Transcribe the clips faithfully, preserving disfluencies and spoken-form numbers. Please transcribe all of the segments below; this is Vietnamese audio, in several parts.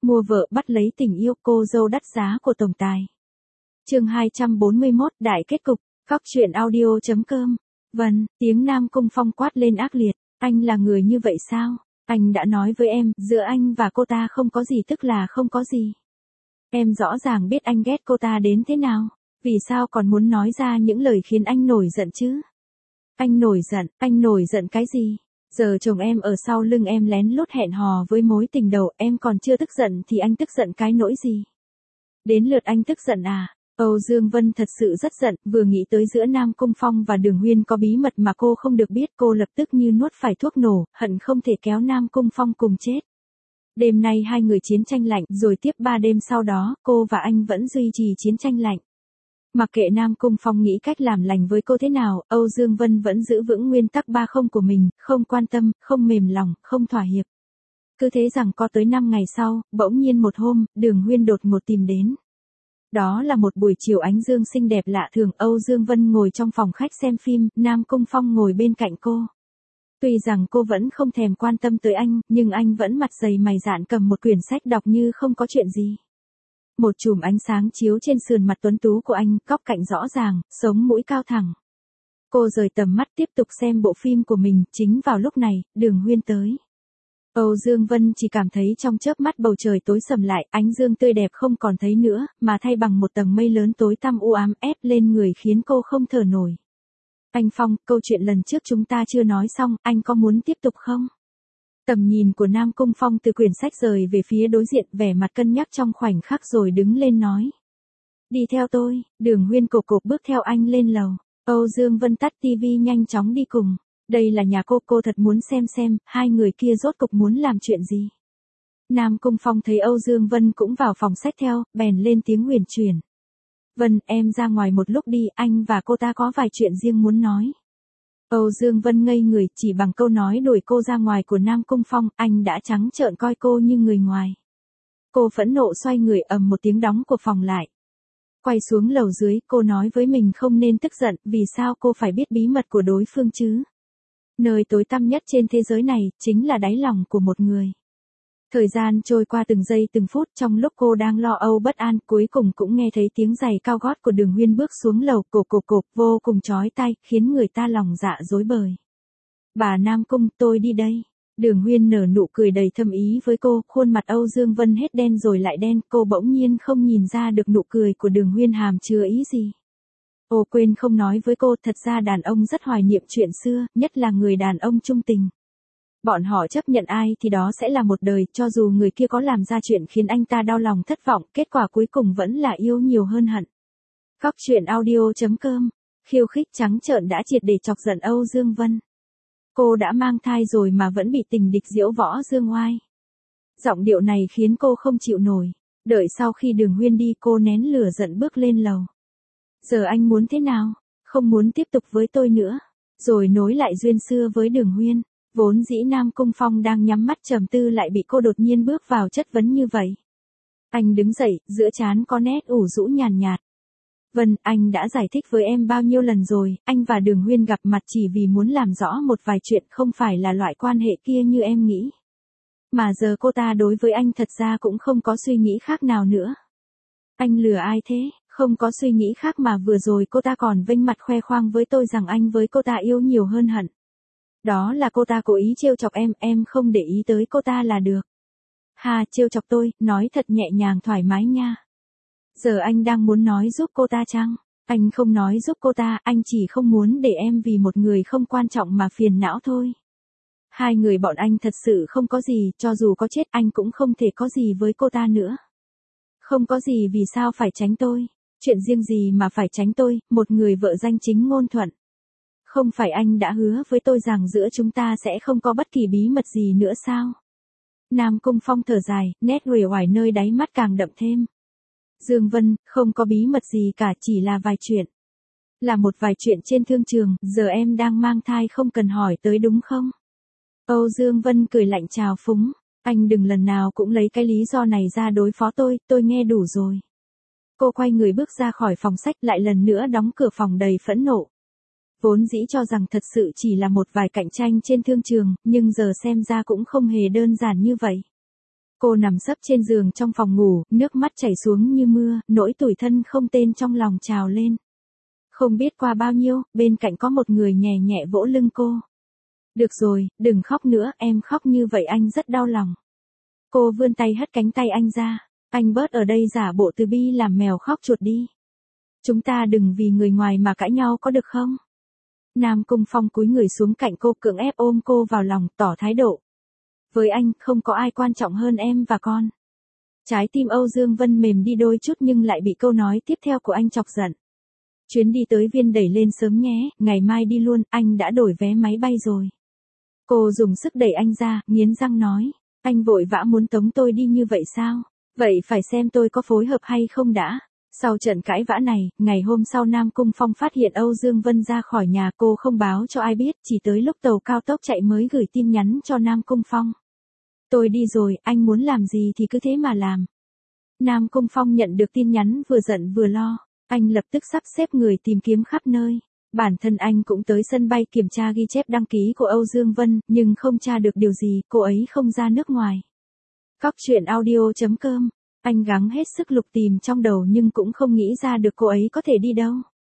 Mua vợ bắt lấy tình yêu, cô dâu đắt giá của tổng tài. Chương hai trăm bốn mươi mốt, đại kết cục. Góc truyện audio chấm com. Vâng, tiếng Nam Cung Phong quát lên ác liệt. Anh là người như vậy sao? Anh đã nói với em, giữa anh và cô ta không có gì tức là không có gì. Em rõ ràng biết anh ghét cô ta đến thế nào. Vì sao còn muốn nói ra những lời khiến anh nổi giận chứ? Anh nổi giận, anh nổi giận cái gì? Giờ chồng em ở sau lưng em lén lút hẹn hò với mối tình đầu, em còn chưa tức giận thì anh tức giận cái nỗi gì? Đến lượt anh tức giận à? Âu Dương Vân thật sự rất giận, vừa nghĩ tới giữa Nam Cung Phong và Đường Huyên có bí mật mà cô không được biết, cô lập tức như nuốt phải thuốc nổ, hận không thể kéo Nam Cung Phong cùng chết. Đêm nay hai người chiến tranh lạnh, rồi tiếp ba đêm sau đó, cô và anh vẫn duy trì chiến tranh lạnh. Mặc kệ Nam Cung Phong nghĩ cách làm lành với cô thế nào, Âu Dương Vân vẫn giữ vững nguyên tắc ba không của mình, không quan tâm, không mềm lòng, không thỏa hiệp. Cứ thế rằng có tới năm ngày sau, bỗng nhiên một hôm, Đường Huyên đột ngột tìm đến. Đó là một buổi chiều ánh dương xinh đẹp lạ thường, Âu Dương Vân ngồi trong phòng khách xem phim, Nam Cung Phong ngồi bên cạnh cô. Tuy rằng cô vẫn không thèm quan tâm tới anh, nhưng anh vẫn mặt dày mày dạn cầm một quyển sách đọc như không có chuyện gì. Một chùm ánh sáng chiếu trên sườn mặt tuấn tú của anh, góc cạnh rõ ràng, sống mũi cao thẳng. Cô rời tầm mắt tiếp tục xem bộ phim của mình, chính vào lúc này, Đường Huyên tới. Âu Dương Vân chỉ cảm thấy trong chớp mắt bầu trời tối sầm lại, ánh dương tươi đẹp không còn thấy nữa, mà thay bằng một tầng mây lớn tối tăm u ám ép lên người khiến cô không thở nổi. Anh Phong, câu chuyện lần trước chúng ta chưa nói xong, anh có muốn tiếp tục không? Tầm nhìn của Nam Cung Phong từ quyển sách rời về phía đối diện, vẻ mặt cân nhắc trong khoảnh khắc rồi đứng lên nói. Đi theo tôi. Đường Huyên cộp cộp bước theo anh lên lầu. Âu Dương Vân tắt tivi nhanh chóng đi cùng. Đây là nhà cô, cô thật muốn xem xem, hai người kia rốt cục muốn làm chuyện gì. Nam Cung Phong thấy Âu Dương Vân cũng vào phòng sách theo, bèn lên tiếng huyền chuyển. Vân, em ra ngoài một lúc đi, anh và cô ta có vài chuyện riêng muốn nói. Âu Dương Vân ngây người, chỉ bằng câu nói đuổi cô ra ngoài của Nam Cung Phong, anh đã trắng trợn coi cô như người ngoài. Cô phẫn nộ xoay người, ầm một tiếng đóng của phòng lại. Quay xuống lầu dưới, cô nói với mình không nên tức giận, vì sao cô phải biết bí mật của đối phương chứ? Nơi tối tăm nhất trên thế giới này, chính là đáy lòng của một người. Thời gian trôi qua từng giây từng phút, trong lúc cô đang lo âu bất an, cuối cùng cũng nghe thấy tiếng giày cao gót của Đường Huyên bước xuống lầu, cộp cộp cộp, vô cùng chói tai, khiến người ta lòng dạ rối bời. Bà Nam Cung, tôi đi đây. Đường Huyên nở nụ cười đầy thâm ý với cô, khuôn mặt Âu Dương Vân hết đen rồi lại đen, cô bỗng nhiên không nhìn ra được nụ cười của Đường Huyên hàm chứa ý gì. Ô quên không nói với cô, thật ra đàn ông rất hoài niệm chuyện xưa, nhất là người đàn ông trung tình. Bọn họ chấp nhận ai thì đó sẽ là một đời, cho dù người kia có làm ra chuyện khiến anh ta đau lòng thất vọng, kết quả cuối cùng vẫn là yêu nhiều hơn hận. Góc truyện audio chấm com. Khiêu khích trắng trợn đã triệt để chọc giận Âu Dương Vân. Cô đã mang thai rồi mà vẫn bị tình địch diễu võ dương oai. Giọng điệu này khiến cô không chịu nổi. Đợi sau khi Đường Huyên đi, cô nén lửa giận bước lên lầu. Giờ anh muốn thế nào? Không muốn tiếp tục với tôi nữa. Rồi nối lại duyên xưa với Đường Huyên. Vốn dĩ Nam Cung Phong đang nhắm mắt trầm tư lại bị cô đột nhiên bước vào chất vấn như vậy. Anh đứng dậy, giữa trán có nét ủ rũ nhàn nhạt. Vân, anh đã giải thích với em bao nhiêu lần rồi, anh và Đường Huyên gặp mặt chỉ vì muốn làm rõ một vài chuyện, không phải là loại quan hệ kia như em nghĩ. Mà giờ cô ta đối với anh thật ra cũng không có suy nghĩ khác nào nữa. Anh lừa ai thế? Không có suy nghĩ khác mà vừa rồi cô ta còn vênh mặt khoe khoang với tôi rằng anh với cô ta yêu nhiều hơn hận. Đó là cô ta cố ý trêu chọc em, em không để ý tới cô ta là được. Ha, trêu chọc tôi, nói thật nhẹ nhàng thoải mái nha. Giờ anh đang muốn nói giúp cô ta chăng? Anh không nói giúp cô ta, anh chỉ không muốn để em vì một người không quan trọng mà phiền não thôi. Hai người bọn anh thật sự không có gì, cho dù có chết anh cũng không thể có gì với cô ta nữa. Không có gì vì sao phải tránh tôi? Chuyện riêng gì mà phải tránh tôi, một người vợ danh chính ngôn thuận. Không phải anh đã hứa với tôi rằng giữa chúng ta sẽ không có bất kỳ bí mật gì nữa sao? Nam Cung Phong thở dài, nét uể oải nơi đáy mắt càng đậm thêm. Dương Vân, không có bí mật gì cả, chỉ là vài chuyện. Là một vài chuyện trên thương trường, giờ em đang mang thai không cần hỏi tới đúng không? Âu Dương Vân cười lạnh trào phúng, anh đừng lần nào cũng lấy cái lý do này ra đối phó tôi, tôi nghe đủ rồi. Cô quay người bước ra khỏi phòng sách, lại lần nữa đóng cửa phòng đầy phẫn nộ. Vốn dĩ cho rằng thật sự chỉ là một vài cạnh tranh trên thương trường, nhưng giờ xem ra cũng không hề đơn giản như vậy. Cô nằm sấp trên giường trong phòng ngủ, nước mắt chảy xuống như mưa, nỗi tủi thân không tên trong lòng trào lên. Không biết qua bao nhiêu, bên cạnh có một người nhẹ nhẹ vỗ lưng cô. Được rồi, đừng khóc nữa, em khóc như vậy anh rất đau lòng. Cô vươn tay hất cánh tay anh ra. Anh bớt ở đây giả bộ từ bi làm mèo khóc chuột đi. Chúng ta đừng vì người ngoài mà cãi nhau có được không? Nam Cung Phong cúi người xuống cạnh cô, cưỡng ép ôm cô vào lòng, tỏ thái độ. Với anh, không có ai quan trọng hơn em và con. Trái tim Âu Dương Vân mềm đi đôi chút nhưng lại bị câu nói tiếp theo của anh chọc giận. Chuyến đi tới Viên đẩy lên sớm nhé, ngày mai đi luôn, anh đã đổi vé máy bay rồi. Cô dùng sức đẩy anh ra, nghiến răng nói. Anh vội vã muốn tống tôi đi như vậy sao? Vậy phải xem tôi có phối hợp hay không đã. Sau trận cãi vã này, ngày hôm sau Nam Cung Phong phát hiện Âu Dương Vân ra khỏi nhà, cô không báo cho ai biết, chỉ tới lúc tàu cao tốc chạy mới gửi tin nhắn cho Nam Cung Phong. Tôi đi rồi, anh muốn làm gì thì cứ thế mà làm. Nam Cung Phong nhận được tin nhắn vừa giận vừa lo, anh lập tức sắp xếp người tìm kiếm khắp nơi. Bản thân anh cũng tới sân bay kiểm tra ghi chép đăng ký của Âu Dương Vân, nhưng không tra được điều gì, cô ấy không ra nước ngoài. Cóc truyện audio chấm com. Anh gắng hết sức lục tìm trong đầu nhưng cũng không nghĩ ra được cô ấy có thể đi đâu.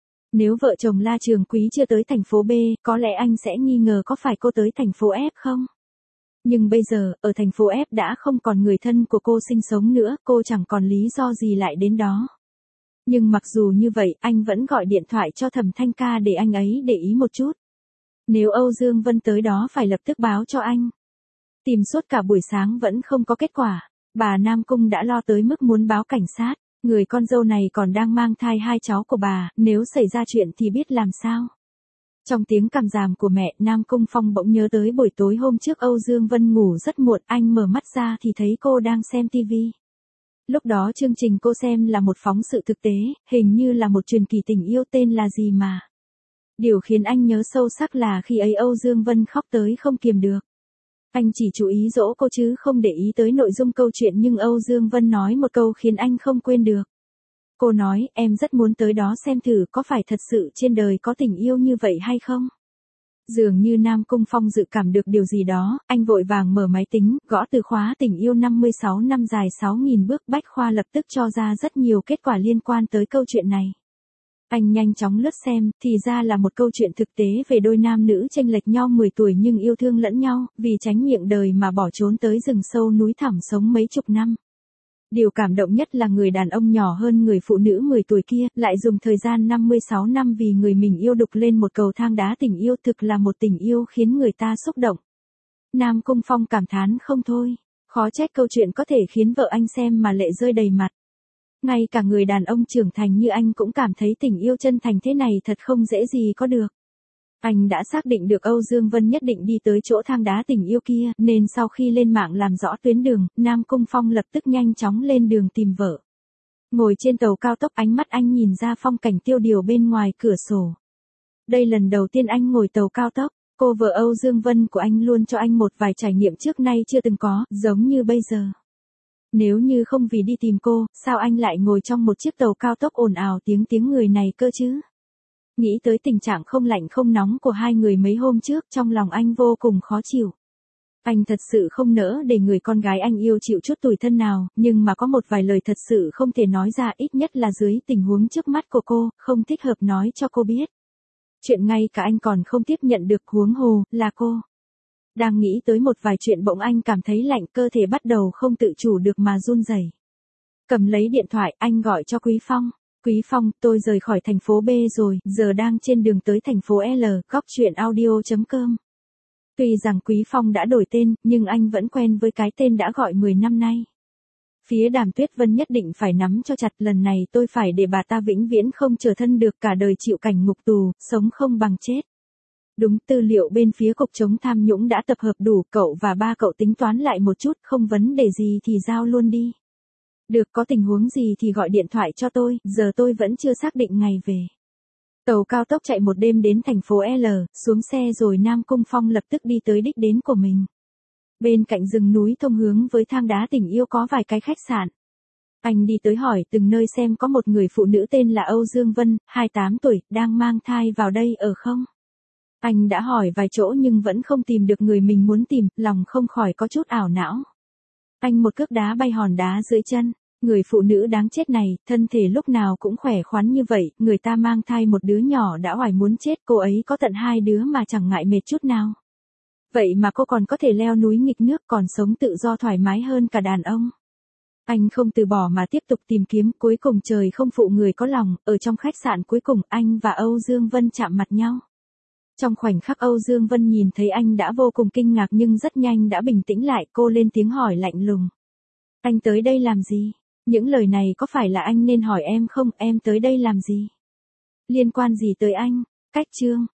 Nếu vợ chồng La Trường Quý chưa tới thành phố B, có lẽ anh sẽ nghi ngờ có phải cô tới thành phố F không? Nhưng bây giờ, ở thành phố F đã không còn người thân của cô sinh sống nữa, cô chẳng còn lý do gì lại đến đó. Nhưng mặc dù như vậy, anh vẫn gọi điện thoại cho Thẩm Thanh Ca để anh ấy để ý một chút. Nếu Âu Dương Vân tới đó phải lập tức báo cho anh. Tìm suốt cả buổi sáng vẫn không có kết quả. Bà Nam Cung đã lo tới mức muốn báo cảnh sát. Người con dâu này còn đang mang thai hai cháu của bà, nếu xảy ra chuyện thì biết làm sao. Trong tiếng cằm ràm của mẹ, Nam Cung Phong bỗng nhớ tới buổi tối hôm trước Âu Dương Vân ngủ rất muộn, anh mở mắt ra thì thấy cô đang xem tivi. Lúc đó chương trình cô xem là một phóng sự thực tế, hình như là một truyền kỳ tình yêu tên là gì mà. Điều khiến anh nhớ sâu sắc là khi ấy Âu Dương Vân khóc tới không kiềm được. Anh chỉ chú ý dỗ cô chứ không để ý tới nội dung câu chuyện, nhưng Âu Dương Vân nói một câu khiến anh không quên được. Cô nói, em rất muốn tới đó xem thử có phải thật sự trên đời có tình yêu như vậy hay không. Dường như Nam Cung Phong dự cảm được điều gì đó, anh vội vàng mở máy tính, gõ từ khóa tình yêu năm mươi sáu năm dài sáu nghìn bước, Bách Khoa lập tức cho ra rất nhiều kết quả liên quan tới câu chuyện này. Anh nhanh chóng lướt xem, thì ra là một câu chuyện thực tế về đôi nam nữ chênh lệch nhau mười tuổi nhưng yêu thương lẫn nhau, vì tránh miệng đời mà bỏ trốn tới rừng sâu núi thẳm sống mấy chục năm. Điều cảm động nhất là người đàn ông nhỏ hơn người phụ nữ mười tuổi kia, lại dùng thời gian năm mươi sáu năm vì người mình yêu đục lên một cầu thang đá tình yêu, thực là một tình yêu khiến người ta xúc động. Nam Cung Phong cảm thán không thôi, khó trách câu chuyện có thể khiến vợ anh xem mà lệ rơi đầy mặt. Ngay cả người đàn ông trưởng thành như anh cũng cảm thấy tình yêu chân thành thế này thật không dễ gì có được. Anh đã xác định được Âu Dương Vân nhất định đi tới chỗ thang đá tình yêu kia, nên sau khi lên mạng làm rõ tuyến đường, Nam Cung Phong lập tức nhanh chóng lên đường tìm vợ. Ngồi trên tàu cao tốc, ánh mắt anh nhìn ra phong cảnh tiêu điều bên ngoài cửa sổ. Đây lần đầu tiên anh ngồi tàu cao tốc, cô vợ Âu Dương Vân của anh luôn cho anh một vài trải nghiệm trước nay chưa từng có, giống như bây giờ. Nếu như không vì đi tìm cô, sao anh lại ngồi trong một chiếc tàu cao tốc ồn ào tiếng tiếng người này cơ chứ? Nghĩ tới tình trạng không lạnh không nóng của hai người mấy hôm trước, trong lòng anh vô cùng khó chịu. Anh thật sự không nỡ để người con gái anh yêu chịu chút tủi thân nào, nhưng mà có một vài lời thật sự không thể nói ra, ít nhất là dưới tình huống trước mắt của cô, không thích hợp nói cho cô biết. Chuyện ngay cả anh còn không tiếp nhận được, huống hồ là cô. Đang nghĩ tới một vài chuyện bỗng anh cảm thấy lạnh, cơ thể bắt đầu không tự chủ được mà run rẩy. Cầm lấy điện thoại, anh gọi cho Quý Phong. Quý Phong, tôi rời khỏi thành phố B rồi, giờ đang trên đường tới thành phố L, cóc truyện audio chấm com. Tuy rằng Quý Phong đã đổi tên, nhưng anh vẫn quen với cái tên đã gọi mười năm nay. Phía Đàm Tuyết Vân nhất định phải nắm cho chặt, lần này tôi phải để bà ta vĩnh viễn không trở thân được, cả đời chịu cảnh ngục tù, sống không bằng chết. Đúng, tư liệu bên phía cục chống tham nhũng đã tập hợp đủ, cậu và ba cậu tính toán lại một chút, không vấn đề gì thì giao luôn đi. Được, có tình huống gì thì gọi điện thoại cho tôi, giờ tôi vẫn chưa xác định ngày về. Tàu cao tốc chạy một đêm đến thành phố L, xuống xe rồi Nam Cung Phong lập tức đi tới đích đến của mình. Bên cạnh rừng núi thông hướng với thang đá tình yêu có vài cái khách sạn. Anh đi tới hỏi từng nơi xem có một người phụ nữ tên là Âu Dương Vân, hai mươi tám tuổi, đang mang thai vào đây ở không? Anh đã hỏi vài chỗ nhưng vẫn không tìm được người mình muốn tìm, lòng không khỏi có chút ảo não. Anh một cước đá bay hòn đá dưới chân. Người phụ nữ đáng chết này, thân thể lúc nào cũng khỏe khoắn như vậy, người ta mang thai một đứa nhỏ đã oải muốn chết, cô ấy có tận hai đứa mà chẳng ngại mệt chút nào. Vậy mà cô còn có thể leo núi nghịch nước, còn sống tự do thoải mái hơn cả đàn ông. Anh không từ bỏ mà tiếp tục tìm kiếm, cuối cùng trời không phụ người có lòng, ở trong khách sạn cuối cùng anh và Âu Dương Vân chạm mặt nhau. Trong khoảnh khắc Âu Dương Vân nhìn thấy anh đã vô cùng kinh ngạc nhưng rất nhanh đã bình tĩnh lại, cô lên tiếng hỏi lạnh lùng. Anh tới đây làm gì? Những lời này có phải là anh nên hỏi em không, em tới đây làm gì? Liên quan gì tới anh? Cách chương.